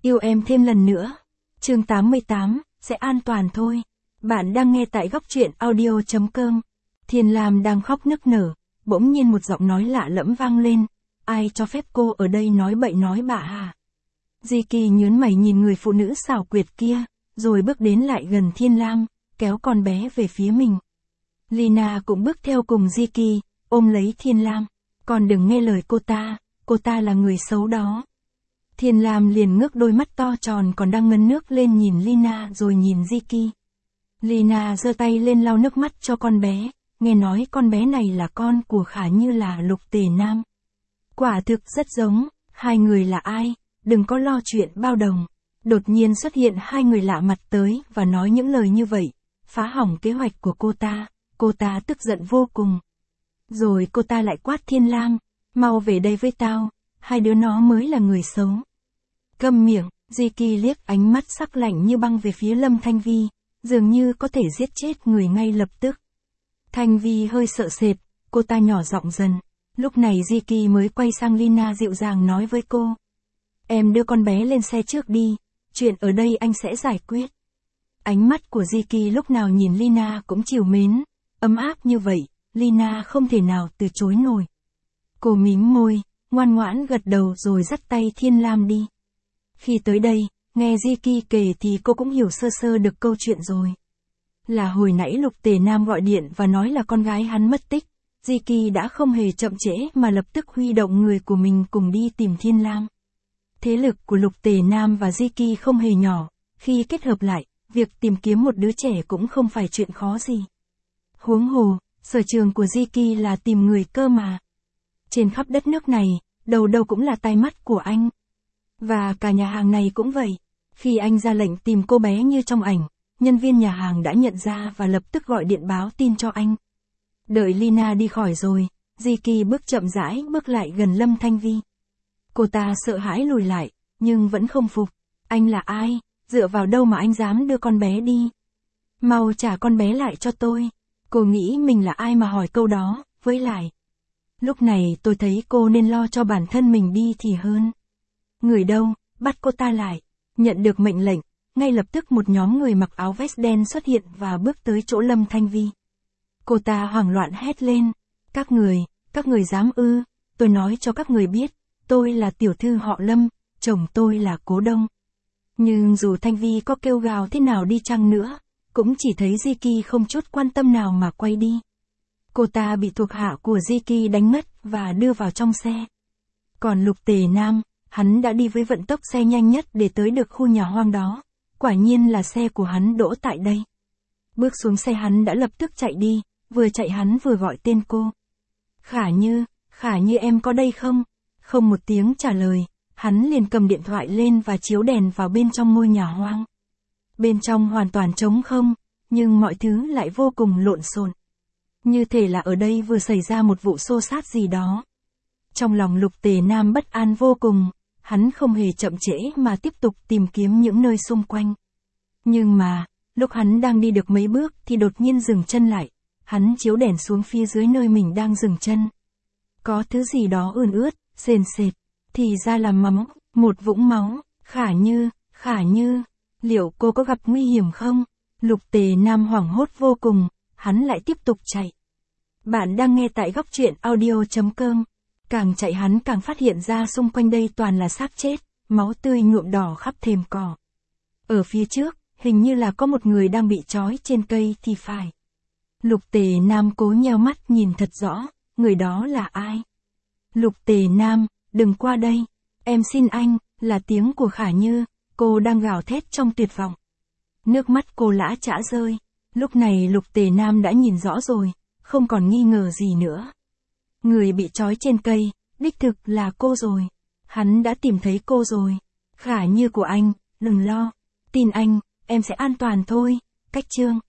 Yêu em thêm lần nữa. Chương 88, sẽ an toàn thôi. Bạn đang nghe tại góc truyện audio.com. Thiên Lam đang khóc nức nở, bỗng nhiên một giọng nói lạ lẫm vang lên. Ai cho phép cô ở đây nói bậy nói bạ hả? Di Kỳ nhớn mày nhìn người phụ nữ xảo quyệt kia, rồi bước đến lại gần Thiên Lam, kéo con bé về phía mình. Lina cũng bước theo cùng Di Kỳ, ôm lấy Thiên Lam. Còn đừng nghe lời cô ta là người xấu đó. Thiên Lam liền ngước đôi mắt to tròn còn đang ngấn nước lên nhìn Lina rồi nhìn Di Kỳ. Lina giơ tay lên lau nước mắt cho con bé, nghe nói con bé này là con của Khả Như là Lục Tề Nam. Quả thực rất giống, hai người là ai, đừng có lo chuyện bao đồng. Đột nhiên xuất hiện hai người lạ mặt tới và nói những lời như vậy, phá hỏng kế hoạch của cô ta tức giận vô cùng. Rồi cô ta lại quát Thiên Lam, mau về đây với tao, hai đứa nó mới là người xấu. Câm miệng, Di Kỳ liếc ánh mắt sắc lạnh như băng về phía Lâm Thanh Vi, dường như có thể giết chết người ngay lập tức. Thanh Vi hơi sợ sệt, cô ta nhỏ giọng dần. Lúc này Di Kỳ mới quay sang Lina dịu dàng nói với cô. Em đưa con bé lên xe trước đi, chuyện ở đây anh sẽ giải quyết. Ánh mắt của Di Kỳ lúc nào nhìn Lina cũng trìu mến, ấm áp như vậy, Lina không thể nào từ chối nổi. Cô mím môi, ngoan ngoãn gật đầu rồi dắt tay Thiên Lam đi. Khi tới đây, nghe Di Kỳ kể thì cô cũng hiểu sơ sơ được câu chuyện rồi. Là hồi nãy Lục Tề Nam gọi điện và nói là con gái hắn mất tích, Di Kỳ đã không hề chậm trễ mà lập tức huy động người của mình cùng đi tìm Thiên Lam. Thế lực của Lục Tề Nam và Di Kỳ không hề nhỏ, khi kết hợp lại, việc tìm kiếm một đứa trẻ cũng không phải chuyện khó gì. Huống hồ, sở trường của Di Kỳ là tìm người cơ mà. Trên khắp đất nước này, đầu đâu cũng là tai mắt của anh. Và cả nhà hàng này cũng vậy. Khi anh ra lệnh tìm cô bé như trong ảnh, nhân viên nhà hàng đã nhận ra và lập tức gọi điện báo tin cho anh. Đợi Lina đi khỏi rồi, Di Kỳ bước chậm rãi bước lại gần Lâm Thanh Vi. Cô ta sợ hãi lùi lại, nhưng vẫn không phục. Anh là ai? Dựa vào đâu mà anh dám đưa con bé đi? Mau trả con bé lại cho tôi. Cô nghĩ mình là ai mà hỏi câu đó, với lại. Lúc này tôi thấy cô nên lo cho bản thân mình đi thì hơn. Người đâu, bắt cô ta lại. Nhận được mệnh lệnh, ngay lập tức một nhóm người mặc áo vest đen xuất hiện và bước tới chỗ Lâm Thanh Vi. Cô ta hoảng loạn hét lên. Các người dám ư, tôi nói cho các người biết, tôi là tiểu thư họ Lâm, chồng tôi là Cố Đông. Nhưng dù Thanh Vi có kêu gào thế nào đi chăng nữa, cũng chỉ thấy Di Kỳ không chút quan tâm nào mà quay đi. Cô ta bị thuộc hạ của Di Kỳ đánh ngất và đưa vào trong xe. Còn Lục Tề Nam, hắn đã đi với vận tốc xe nhanh nhất để tới được khu nhà hoang đó. Quả nhiên là xe của hắn đỗ tại đây. Bước xuống xe hắn đã lập tức chạy đi, vừa chạy hắn vừa gọi tên cô. Khả Như em có đây không? Không một tiếng trả lời, hắn liền cầm điện thoại lên và chiếu đèn vào bên trong ngôi nhà hoang. Bên trong hoàn toàn trống không, nhưng mọi thứ lại vô cùng lộn xộn. Như thể là ở đây vừa xảy ra một vụ xô xát gì đó. Trong lòng Lục Tề Nam bất an vô cùng, hắn không hề chậm trễ mà tiếp tục tìm kiếm những nơi xung quanh. Nhưng mà, lúc hắn đang đi được mấy bước thì đột nhiên dừng chân lại, hắn chiếu đèn xuống phía dưới nơi mình đang dừng chân. Có thứ gì đó ươn ướt, sền sệt, thì ra là máu, một vũng máu. Khả Như, liệu cô có gặp nguy hiểm không? Lục Tề Nam hoảng hốt vô cùng, hắn lại tiếp tục chạy. Bạn đang nghe tại góc truyện audio.com. Càng chạy hắn càng phát hiện ra xung quanh đây toàn là xác chết, máu tươi nhuộm đỏ khắp thềm cỏ. Ở phía trước, hình như là có một người đang bị trói trên cây thì phải. Lục Tề Nam cố nheo mắt nhìn thật rõ, người đó là ai? Lục Tề Nam, đừng qua đây, em xin anh, là tiếng của Khả Như, cô đang gào thét trong tuyệt vọng. Nước mắt cô lã chã rơi, lúc này Lục Tề Nam đã nhìn rõ rồi, không còn nghi ngờ gì nữa. Người bị trói trên cây, đích thực là cô rồi. Hắn đã tìm thấy cô rồi. Khả Như của anh, đừng lo. Tin anh, em sẽ an toàn thôi. Cách chương.